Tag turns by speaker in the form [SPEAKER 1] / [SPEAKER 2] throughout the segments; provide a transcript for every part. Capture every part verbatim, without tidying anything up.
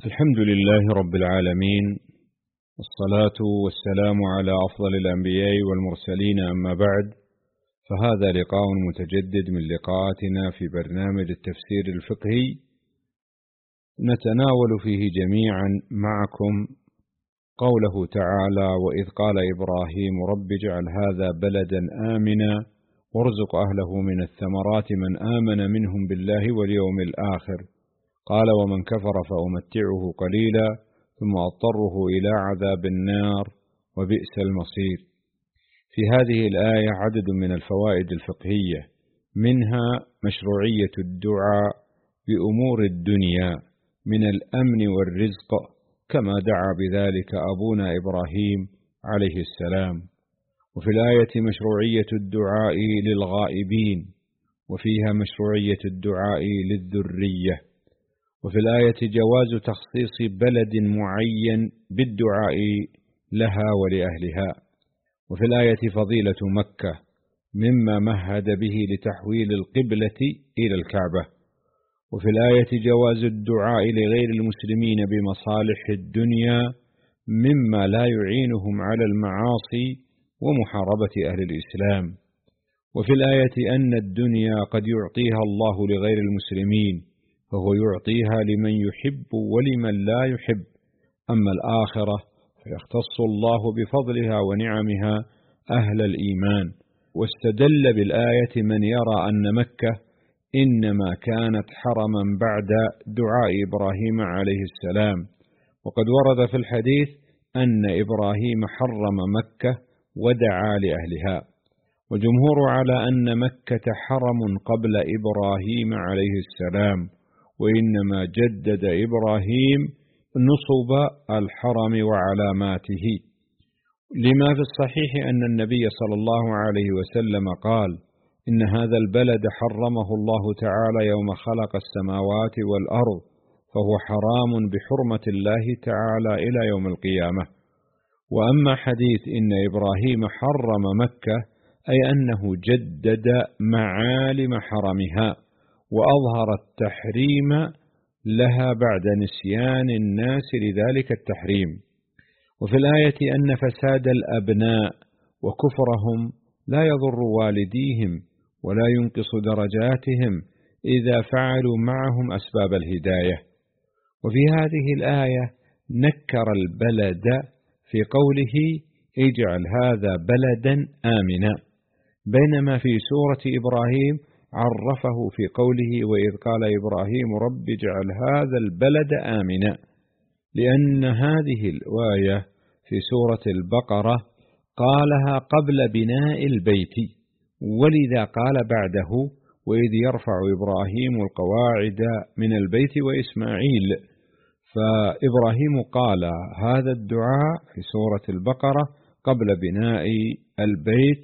[SPEAKER 1] الحمد لله رب العالمين، والصلاة والسلام على أفضل الأنبياء والمرسلين، أما بعد، فهذا لقاء متجدد من لقاءاتنا في برنامج التفسير الفقهي، نتناول فيه جميعا معكم قوله تعالى: وإذ قال إبراهيم رب اجعل هذا بلدا آمنا وارزق أهله من الثمرات من آمن منهم بالله واليوم الآخر، قال ومن كفر فأمتعه قليلا ثم أضطره إلى عذاب النار وبئس المصير. في هذه الآية عدد من الفوائد الفقهية، منها مشروعية الدعاء بأمور الدنيا من الأمن والرزق كما دعا بذلك أبونا إبراهيم عليه السلام، وفي الآية مشروعية الدعاء للغائبين، وفيها مشروعية الدعاء للذرية، وفي الآية جواز تخصيص بلد معين بالدعاء لها ولأهلها، وفي الآية فضيلة مكة مما مهد به لتحويل القبلة إلى الكعبة، وفي الآية جواز الدعاء لغير المسلمين بمصالح الدنيا مما لا يعينهم على المعاصي ومحاربة أهل الإسلام، وفي الآية أن الدنيا قد يعطيها الله لغير المسلمين فهو يعطيها لمن يحب ولمن لا يحب، أما الآخرة فيختص الله بفضلها ونعمها أهل الإيمان. واستدل بالآية من يرى أن مكة إنما كانت حرما بعد دعاء إبراهيم عليه السلام، وقد ورد في الحديث أن إبراهيم حرم مكة ودعا لأهلها، وجمهور على أن مكة حرم قبل إبراهيم عليه السلام، وإنما جدد إبراهيم نصب الحرم وعلاماته، لما في الصحيح أن النبي صلى الله عليه وسلم قال: إن هذا البلد حرمه الله تعالى يوم خلق السماوات والأرض، فهو حرام بحرمة الله تعالى إلى يوم القيامة. وأما حديث إن إبراهيم حرم مكة أي أنه جدد معالم حرمها وأظهر التحريم لها بعد نسيان الناس لذلك التحريم. وفي الآية أن فساد الأبناء وكفرهم لا يضر والديهم ولا ينقص درجاتهم إذا فعلوا معهم أسباب الهداية. وفي هذه الآية نكر البلد في قوله اجعل هذا بلدا آمنا، بينما في سورة إبراهيم عرفه في قوله وإذ قال إبراهيم رب اجعل هذا البلد آمنا، لأن هذه الآية في سورة البقرة قالها قبل بناء البيت، ولذا قال بعده وإذ يرفع إبراهيم القواعد من البيت وإسماعيل، فإبراهيم قال هذا الدعاء في سورة البقرة قبل بناء البيت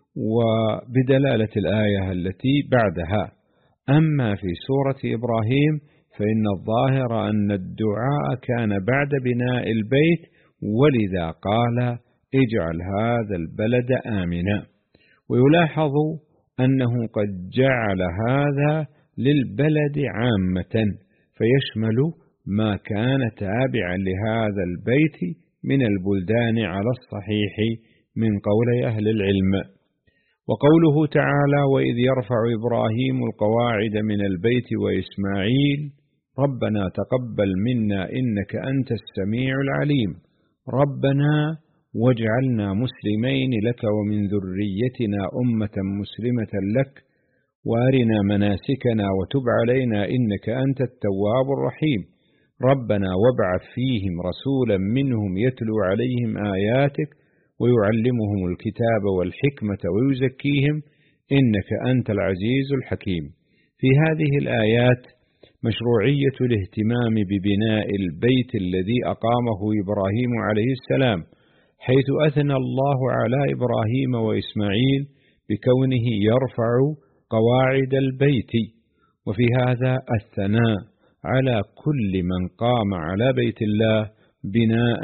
[SPEAKER 1] وبدلالة الآية التي بعدها. أما في سورة إبراهيم فإن الظاهر أن الدعاء كان بعد بناء البيت، ولذا قال اجعل هذا البلد آمنا. ويلاحظ أنه قد جعل هذا للبلد عامة فيشمل ما كان تابعا لهذا البيت من البلدان على الصحيح من قول أهل العلم. وقوله تعالى وإذ يرفع إبراهيم القواعد من البيت وإسماعيل ربنا تقبل منا إنك أنت السميع العليم، ربنا واجعلنا مسلمين لك ومن ذريتنا أمة مسلمة لك وارنا مناسكنا وتب علينا إنك أنت التواب الرحيم، ربنا وابعث فيهم رسولا منهم يتلو عليهم آياتك ويعلمهم الكتاب والحكمة ويزكيهم إنك أنت العزيز الحكيم. في هذه الآيات مشروعية الاهتمام ببناء البيت الذي أقامه إبراهيم عليه السلام، حيث أثنى الله على إبراهيم وإسماعيل بكونه يرفع قواعد البيت، وفي هذا الثناء على كل من قام على بيت الله بناء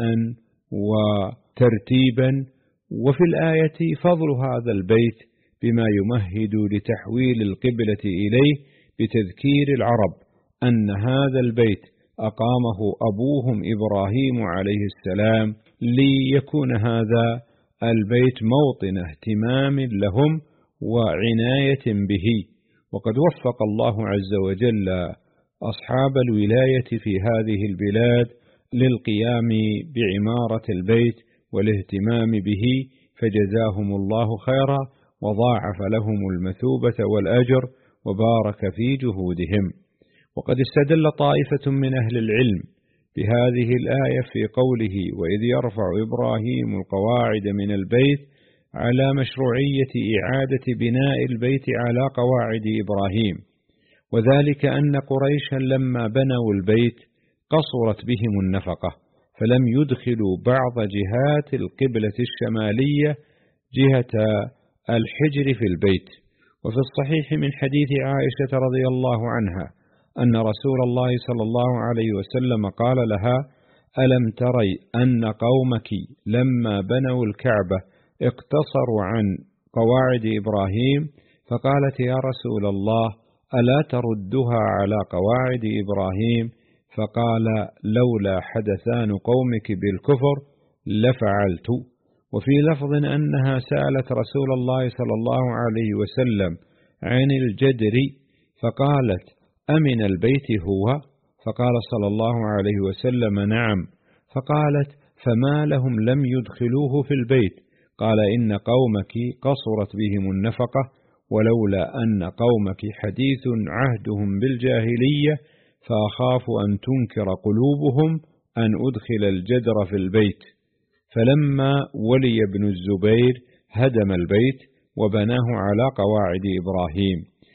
[SPEAKER 1] وترتيبا. وفي الآية فضل هذا البيت بما يمهد لتحويل القبلة إليه بتذكير العرب أن هذا البيت أقامه أبوهم إبراهيم عليه السلام ليكون هذا البيت موطن اهتمام لهم وعناية به. وقد وفق الله عز وجل أصحاب الولاية في هذه البلاد للقيام بعمارة البيت والاهتمام به، فجزاهم الله خيرا وضاعف لهم المثوبة والأجر وبارك في جهودهم. وقد استدل طائفة من أهل العلم بهذه الآية في قوله: وإذ يرفع إبراهيم القواعد من البيت، على مشروعية إعادة بناء البيت على قواعد إبراهيم، وذلك أن قريشا لما بنوا البيت قصرت بهم النفقة، فلم يدخلوا بعض جهات القبلة الشمالية جهة الحجر في البيت. وفي الصحيح من حديث عائشة رضي الله عنها أن رسول الله صلى الله عليه وسلم قال لها: ألم تري أن قومك لما بنوا الكعبة اقتصروا عن قواعد إبراهيم؟ فقالت: يا رسول الله، ألا تردها على قواعد إبراهيم؟ فقال: لولا حدثان قومك بالكفر لفعلت. وفي لفظ أنها سألت رسول الله صلى الله عليه وسلم عن الجدر، فقالت: أمن البيت هو؟ فقال صلى الله عليه وسلم: نعم. فقالت: فما لهم لم يدخلوه في البيت؟ قال: إن قومك قصرت بهم النفقة، ولولا أن قومك حديث عهدهم بالجاهلية فأخاف أن تنكر قلوبهم أن أدخل الجدر في البيت. فلما ولي ابن الزبير هدم البيت وبناه على قواعد إبراهيم.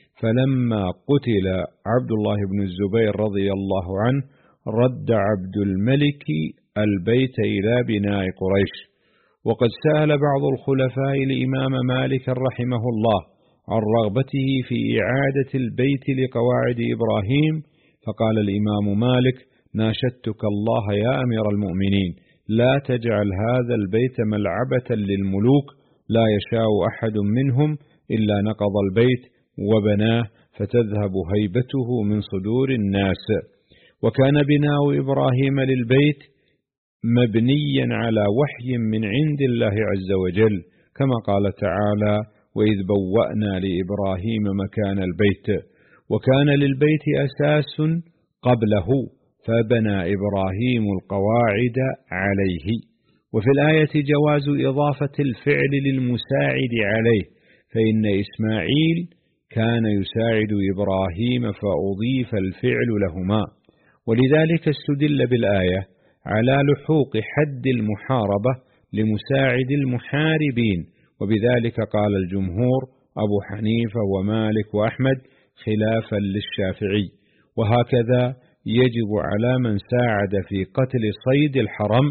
[SPEAKER 1] فلما قتل عبد الله بن الزبير رضي الله عنه رد عبد الملك البيت إلى بناء قريش. وقد سأل بعض الخلفاء الإمام مالك رحمه الله عن رغبته في إعادة البيت لقواعد إبراهيم، فقال الإمام مالك: ناشدتك الله يا أمير المؤمنين، لا تجعل هذا البيت ملعبة للملوك، لا يشاء أحد منهم إلا نقض البيت وبناه فتذهب هيبته من صدور الناس. وكان بناء إبراهيم للبيت مبنيا على وحي من عند الله عز وجل، كما قال تعالى: وإذ بوأنا لإبراهيم مكان البيت. وكان للبيت أساس قبله فبنى إبراهيم القواعد عليه. وفي الآية جواز إضافة الفعل للمساعد عليه، فإن إسماعيل كان يساعد إبراهيم فأضيف الفعل لهما، ولذلك استدل بالآية على لحوق حد المحاربة لمساعد المحاربين، وبذلك قال الجمهور أبو حنيفة ومالك وأحمد خلافا للشافعي. وهكذا يجب على من ساعد في قتل صيد الحرم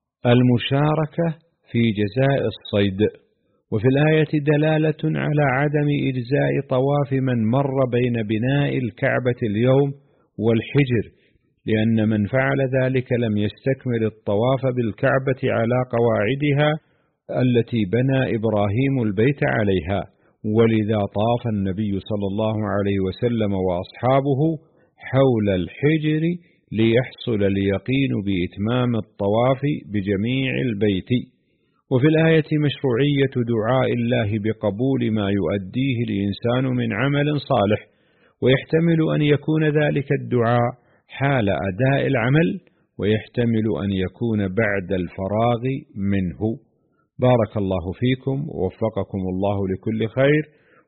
[SPEAKER 1] المشاركة في جزاء الصيد. وفي الآية دلالة على عدم إجزاء طواف من مر بين بناء الكعبة اليوم والحجر، لأن من فعل ذلك لم يستكمل الطواف بالكعبة على قواعدها التي بنى إبراهيم البيت عليها، ولذا طاف النبي صلى الله عليه وسلم وأصحابه حول الحجر ليحصل اليقين بإتمام الطواف بجميع البيت. وفي الآية مشروعية دعاء الله بقبول ما يؤديه الإنسان من عمل صالح، ويحتمل أن يكون ذلك الدعاء حال أداء العمل، ويحتمل أن يكون بعد الفراغ منه. بارك الله فيكم ووفقكم الله لكل خير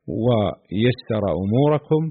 [SPEAKER 1] ويسر أموركم،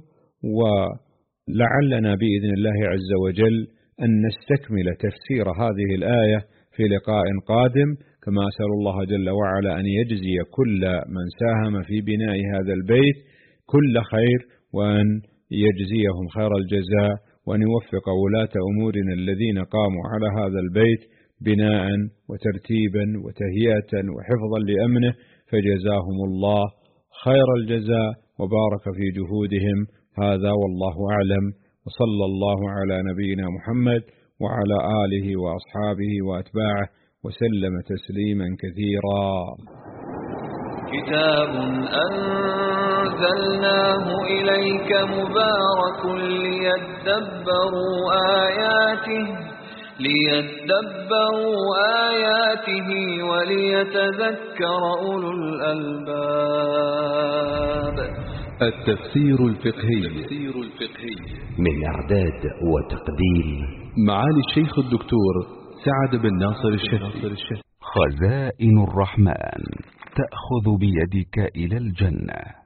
[SPEAKER 1] ولعلنا بإذن الله عز وجل أن نستكمل تفسير هذه الآية في لقاء قادم، كما أسأل الله جل وعلا أن يجزي كل من ساهم في بناء هذا البيت كل خير، وأن يجزيهم خير الجزاء، وأن يوفق ولاة أمورنا الذين قاموا على هذا البيت بناء وترتيبا وتهيئة وحفظا لأمنه، فجزاهم الله خير الجزاء وبارك في جهودهم. هذا والله أعلم، وصلى الله على نبينا محمد وعلى آله وأصحابه وأتباعه وسلم تسليما كثيرا.
[SPEAKER 2] كتاب أنزلناه إليك مبارك ليدبروا آياته ليدبروا آياته وليتذكر أولو الألباب.
[SPEAKER 3] التفسير الفقهي
[SPEAKER 4] من إعداد وتقديم
[SPEAKER 3] معالي الشيخ الدكتور سعد بن ناصر الشهيد.
[SPEAKER 4] خزائن الرحمن تأخذ بيدك إلى الجنة.